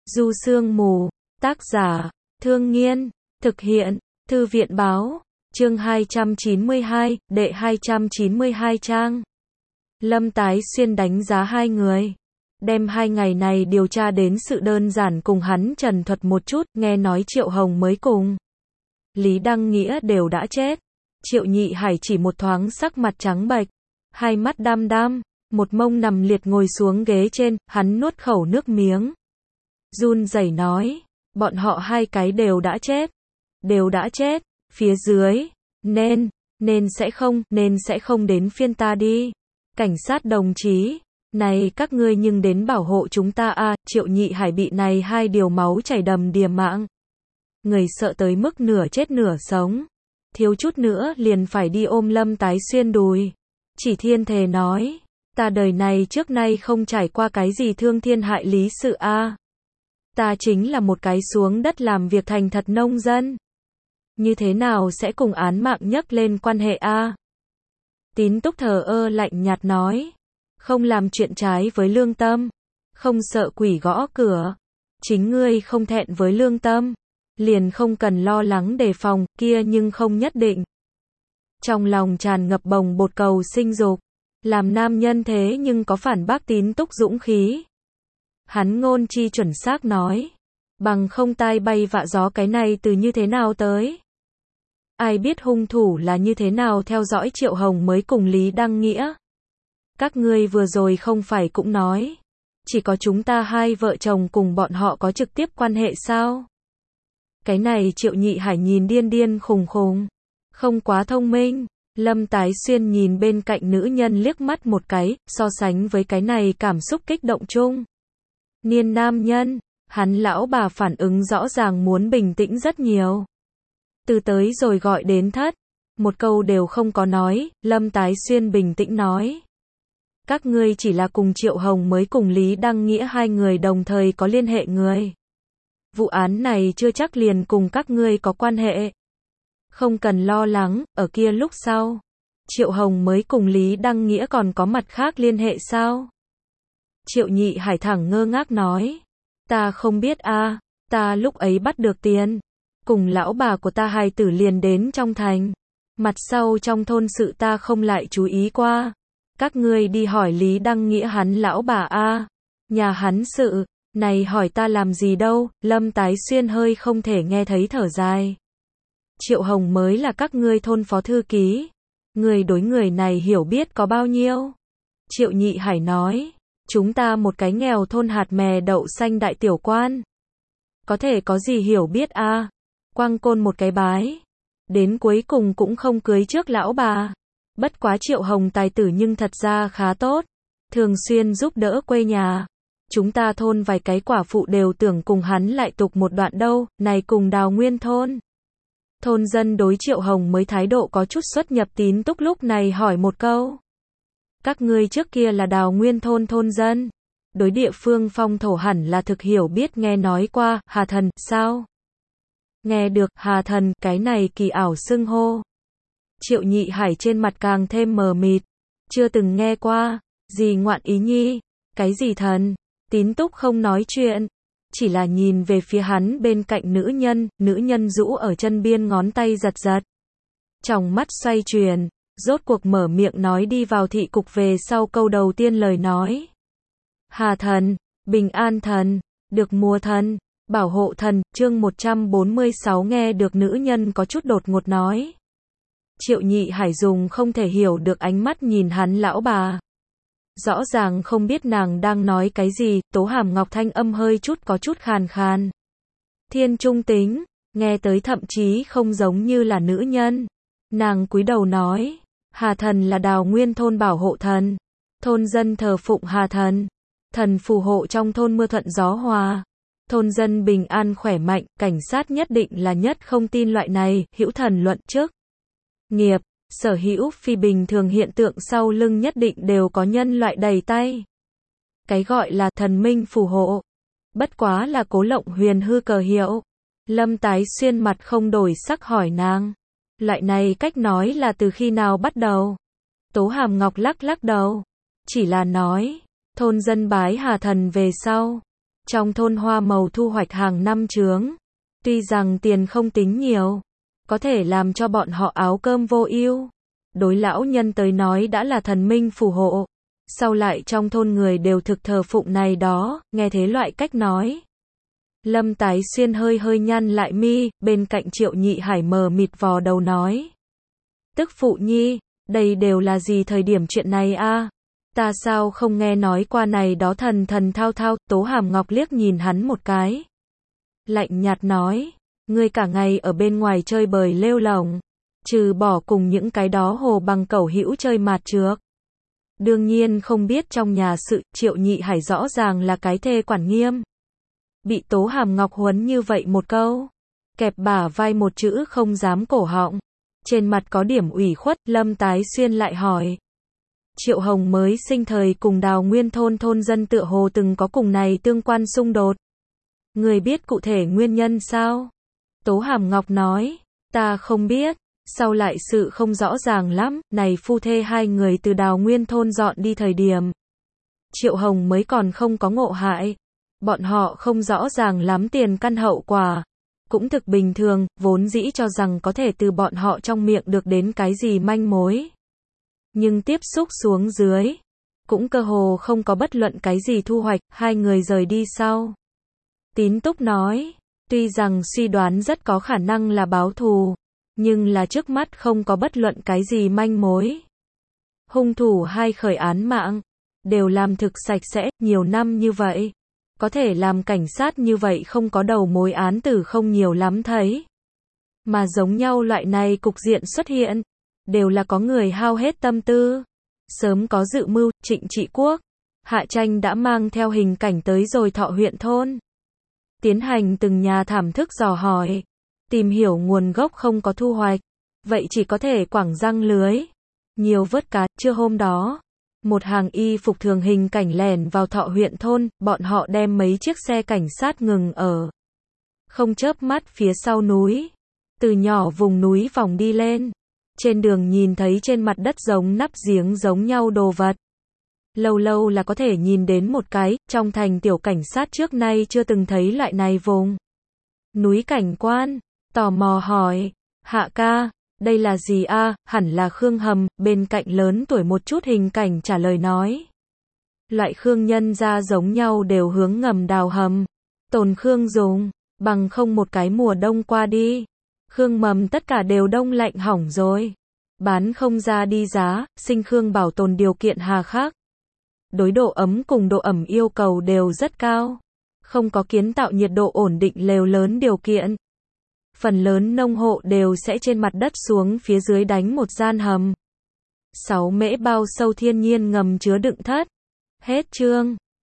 Du Sương Mù, tác giả, Thương Nghiên, thực hiện, Thư viện báo, chương 292, đệ 292 trang. Lâm Tái Xuyên đánh giá hai người. Đem 2 ngày này điều tra đến sự đơn giản cùng hắn trần thuật một chút, nghe nói Triệu Hồng mới cùng Lý Đăng Nghĩa đều đã chết. Triệu Nhị Hải chỉ một thoáng sắc mặt trắng bệch, hai mắt đăm đăm, một mông nằm liệt ngồi xuống ghế trên, hắn nuốt khẩu nước miếng. Run rẩy nói, bọn họ 2 cái đều đã chết, phía dưới, nên sẽ không đến phiên ta đi. Cảnh sát đồng chí, này các ngươi nhưng đến bảo hộ chúng ta a. Triệu Nhị Hải bị này 2 điều máu chảy đầm đìa mạng. Người sợ tới mức nửa chết nửa sống. Thiếu chút nữa liền phải đi ôm Lâm Tái Xuyên đùi. Chỉ thiên thề nói, ta đời này trước nay không trải qua cái gì thương thiên hại lý sự a. Ta chính là một cái xuống đất làm việc thành thật nông dân. Như thế nào sẽ cùng án mạng nhắc lên quan hệ a? Tín Túc thờ ơ lạnh nhạt nói, không làm chuyện trái với lương tâm, không sợ quỷ gõ cửa. Chính ngươi không thẹn với lương tâm, liền không cần lo lắng đề phòng, kia nhưng không nhất định. Trong lòng tràn ngập bồng bột cầu sinh dục, làm nam nhân thế nhưng có phản bác Tín Túc dũng khí. Hắn ngôn chi chuẩn xác nói, bằng không tai bay vạ gió cái này từ như thế nào tới. Ai biết hung thủ là như thế nào theo dõi Triệu Hồng mới cùng Lý Đăng Nghĩa. Các ngươi vừa rồi không phải cũng nói, chỉ có chúng ta 2 vợ chồng cùng bọn họ có trực tiếp quan hệ sao? Cái này Triệu Nhị Hải nhìn điên điên khùng khùng, không quá thông minh. Lâm Tái Xuyên nhìn bên cạnh nữ nhân liếc mắt một cái, so sánh với cái này cảm xúc kích động chung niên nam nhân, hắn lão bà phản ứng rõ ràng muốn bình tĩnh rất nhiều. Từ tới rồi gọi đến thất, một câu đều không có nói. Lâm Tái Xuyên bình tĩnh nói, các ngươi chỉ là cùng Triệu Hồng mới cùng Lý Đăng Nghĩa 2 người đồng thời có liên hệ người. Vụ án này chưa chắc liền cùng các ngươi có quan hệ. Không cần lo lắng, ở kia lúc sau, Triệu Hồng mới cùng Lý Đăng Nghĩa còn có mặt khác liên hệ sao? Triệu Nhị Hải thẳng ngơ ngác nói, ta không biết a, ta lúc ấy bắt được tiền, cùng lão bà của ta hài tử liền đến trong thành. Mặt sau trong thôn sự ta không lại chú ý qua. Các ngươi đi hỏi Lý Đăng Nghĩa hắn lão bà a, nhà hắn sự, này hỏi ta làm gì đâu. Lâm Tái Xuyên hơi không thể nghe thấy thở dài. Triệu Hồng mới là các ngươi thôn phó thư ký. Người đối người này hiểu biết có bao nhiêu? Triệu Nhị Hải nói, chúng ta một cái nghèo thôn hạt mè đậu xanh đại tiểu quan. Có thể có gì hiểu biết a? Quang côn một cái bái. Đến cuối cùng cũng không cưới trước lão bà. Bất quá Triệu Hồng tài tử nhưng thật ra khá tốt. Thường xuyên giúp đỡ quê nhà. Chúng ta thôn vài cái quả phụ đều tưởng cùng hắn lại tục một đoạn đâu. Này cùng Đào Nguyên thôn. Thôn dân đối Triệu Hồng mới thái độ có chút xuất nhập. Tín Túc lúc này hỏi một câu. Các ngươi trước kia là Đào Nguyên thôn thôn dân. Đối địa phương phong thổ hẳn là thực hiểu biết, nghe nói qua. Hà thần, sao? Nghe được, Hà thần, cái này kỳ ảo xưng hô. Triệu Nhị Hải trên mặt càng thêm mờ mịt. Chưa từng nghe qua. Gì ngoạn ý nhi? Cái gì thần? Tín Túc không nói chuyện. Chỉ là nhìn về phía hắn bên cạnh nữ nhân rũ ở chân biên ngón tay giật giật. Trong mắt xoay chuyển, rốt cuộc mở miệng nói đi vào thị cục về sau câu đầu tiên lời nói. Hà thần, bình an thần, được mùa thần, bảo hộ thần, chương 146 nghe được nữ nhân có chút đột ngột nói. Triệu Nhị Hải dùng không thể hiểu được ánh mắt nhìn hắn lão bà. Rõ ràng không biết nàng đang nói cái gì. Tố Hàm Ngọc thanh âm hơi chút có chút khàn khàn. Thiên trung tính, nghe tới thậm chí không giống như là nữ nhân. Nàng cúi đầu nói, Hà thần là Đào Nguyên thôn bảo hộ thần. Thôn dân thờ phụng Hà thần. Thần phù hộ trong thôn mưa thuận gió hòa. Thôn dân bình an khỏe mạnh. Cảnh sát nhất định là nhất không tin loại này. Hữu thần luận trước nghiệp, sở hữu phi bình thường hiện tượng sau lưng nhất định đều có nhân loại đầy tay. Cái gọi là thần minh phù hộ, bất quá là cố lộng huyền hư cờ hiệu. Lâm Tái Xuyên mặt không đổi sắc hỏi nàng, loại này cách nói là từ khi nào bắt đầu? Tố Hàm Ngọc lắc lắc đầu, chỉ là nói, thôn dân bái Hà thần về sau, Trong thôn hoa màu thu hoạch hàng năm chướng. Tuy rằng tiền không tính nhiều, có thể làm cho bọn họ áo cơm vô ưu. Đối lão nhân tới nói đã là thần minh phù hộ. Sau lại trong thôn người đều thực thờ phụng này đó, nghe thế loại cách nói. Lâm Tái Xuyên hơi hơi nhăn lại mi, bên cạnh Triệu Nhị Hải mờ mịt vò đầu nói. Tức phụ nhi, đây đều là gì thời điểm chuyện này a? Ta sao không nghe nói qua này đó thần thần thao thao. Tố Hàm Ngọc liếc nhìn hắn một cái. Lạnh nhạt nói, ngươi cả ngày ở bên ngoài chơi bời lêu lổng, trừ bỏ cùng những cái đó hồ bằng cẩu hữu chơi mạt trược. Đương nhiên không biết trong nhà sự. Triệu Nhị Hải rõ ràng là cái thê quản nghiêm. Bị Tố Hàm Ngọc huấn như vậy một câu, kẹp bả vai một chữ không dám cổ họng. Trên mặt có điểm ủy khuất, Lâm Tái Xuyên lại hỏi. Triệu Hồng mới sinh thời cùng Đào Nguyên thôn thôn dân tựa hồ từng có cùng này tương quan xung đột. Người biết cụ thể nguyên nhân sao? Tố Hàm Ngọc nói, ta không biết, sau lại sự không rõ ràng lắm, này phu thê hai người từ Đào Nguyên thôn dọn đi thời điểm. Triệu Hồng mới còn không có ngộ hại. Bọn họ không rõ ràng lắm tiền căn hậu quả. Cũng thực bình thường, vốn dĩ cho rằng có thể từ bọn họ trong miệng được đến cái gì manh mối. Nhưng tiếp xúc xuống dưới, cũng cơ hồ không có bất luận cái gì thu hoạch, hai người rời đi sau. Tín Túc nói, tuy rằng suy đoán rất có khả năng là báo thù, nhưng là trước mắt không có bất luận cái gì manh mối. Hung thủ hai khởi án mạng, đều làm thực sạch sẽ, nhiều năm như vậy. Có thể làm cảnh sát như vậy không có đầu mối án tử không nhiều lắm thấy. Mà giống nhau loại này cục diện xuất hiện, đều là có người hao hết tâm tư. Sớm có dự mưu. Trịnh Trị Quốc, Hạ Tranh đã mang theo hình cảnh tới rồi Thọ huyện thôn. Tiến hành từng nhà thảm thức dò hỏi. Tìm hiểu nguồn gốc không có thu hoạch. Vậy chỉ có thể quẳng răng lưới. Nhiều vớt cá. Trưa hôm đó, một hàng y phục thường hình cảnh lẻn vào Thọ huyện thôn, bọn họ đem mấy chiếc xe cảnh sát ngừng ở không chớp mắt phía sau núi. Từ nhỏ vùng núi vòng đi lên. Trên đường nhìn thấy trên mặt đất giống nắp giếng giống nhau đồ vật. Lâu lâu là có thể nhìn đến một cái, trong thành tiểu cảnh sát trước nay chưa từng thấy loại này vùng núi cảnh quan. Tò mò hỏi, Hạ ca, đây là gì a? Hẳn là Khương hầm. Bên cạnh lớn tuổi một chút hình cảnh trả lời nói. Loại Khương nhân ra giống nhau đều hướng ngầm đào hầm. Tồn Khương dùng, bằng không một cái mùa đông qua đi. Khương mầm tất cả đều đông lạnh hỏng rồi. Bán không ra đi giá, sinh Khương bảo tồn điều kiện hà khắc. Đối độ ấm cùng độ ẩm yêu cầu đều rất cao. Không có kiến tạo nhiệt độ ổn định lều lớn điều kiện. Phần lớn nông hộ đều sẽ trên mặt đất xuống phía dưới đánh một gian hầm. 6 mễ bao sâu thiên nhiên ngầm chứa đựng thất. Hết chương.